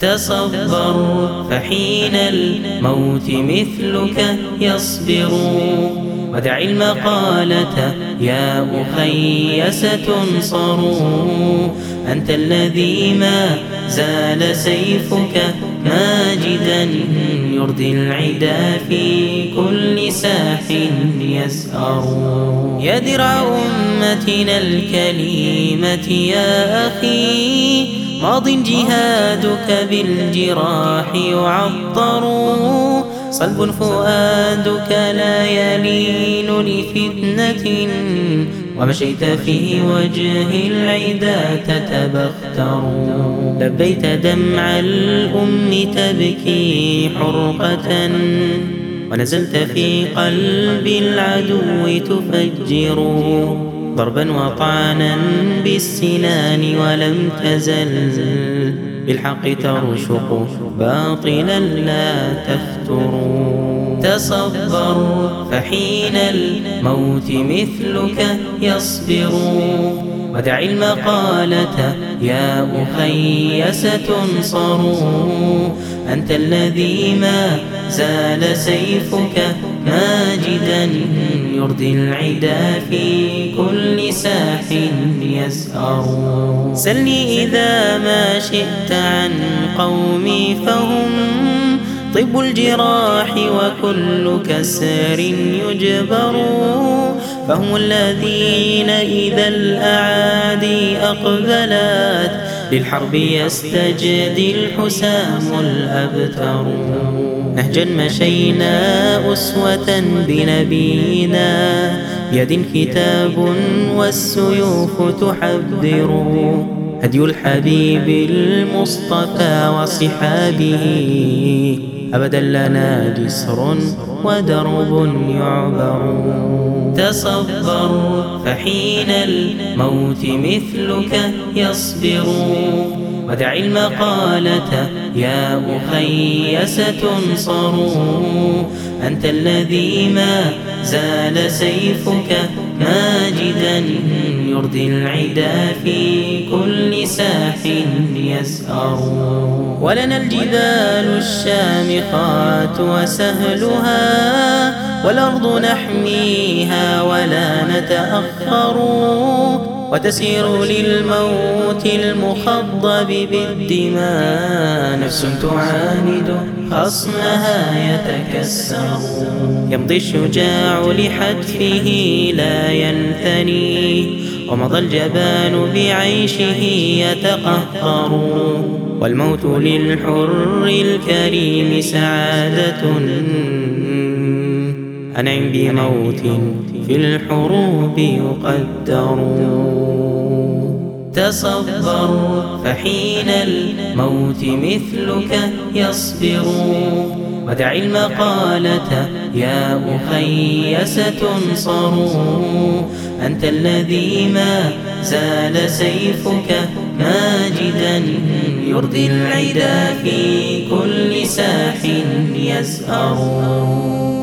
تصبر فحين الموت مثلك يصبر، ودع المقالة يا أخي ستنصر. أنت الذي ما زال سيفك ماجدا، يرضي العدا في كل ساح يسأر. يا درع أمتنا الكليمة يا أخي، ماض جهادك بالجراح يعطر. صلب فؤادك لا يلين لفتنة، ومشيت في وجه العدا تتبختر. لبيت دمع الأم تبكي حرقة، ونزلت في قلب العدو تفجر. ضربا وطعنا بالسنان ولم تزل، بالحق ترشق باطلا لا تفتر. تصبر فحين الموت مثلك يصبر، ودع المقالة يا أخي ستنصر. أنت الذي ما زال سيفك ماجدا، يرضي العدا في كل ساح يسأر. سلني إذا ما شئت عن قومي، فهم طب الجراح وكل كسر يجبر. فهم الذين إذا الأعادي أقبلت، للحرب يستجدي الحسام الأبتر. نهجا مشينا أسوة بنبينا، بيد كتاب والسيوف تحذر. هدي الحبيب المصطفى وصحابه، أبدا لنا جسر ودرب يعبر. تصبر فحين الموت مثلك يصبر، ودع المقالة يا أخي ستنصر. أنت الذي ما زال سيفك ماجدا، يرضي العدا في كل ساح يسأر. ولنا الجبال الشامخات وسهلها، والأرض نحميها ولا نتأخر. وتسير للموت المخضب بالدماء، نفس تعاند خصمها يتكسر. يمضي الشجاع لحتفه لا ينثني، ومضى الجبان بعيشه يتقهقر. والموت للحر الكريم سعادة، أنعم بموت في الحروب يقدر. تصبر فحين الموت مثلك يصبر، ودع المقالة يا أخي ستنصر. أنت الذي ما زال سيفك ماجدا، يرضي العدا في كل ساح يسأر.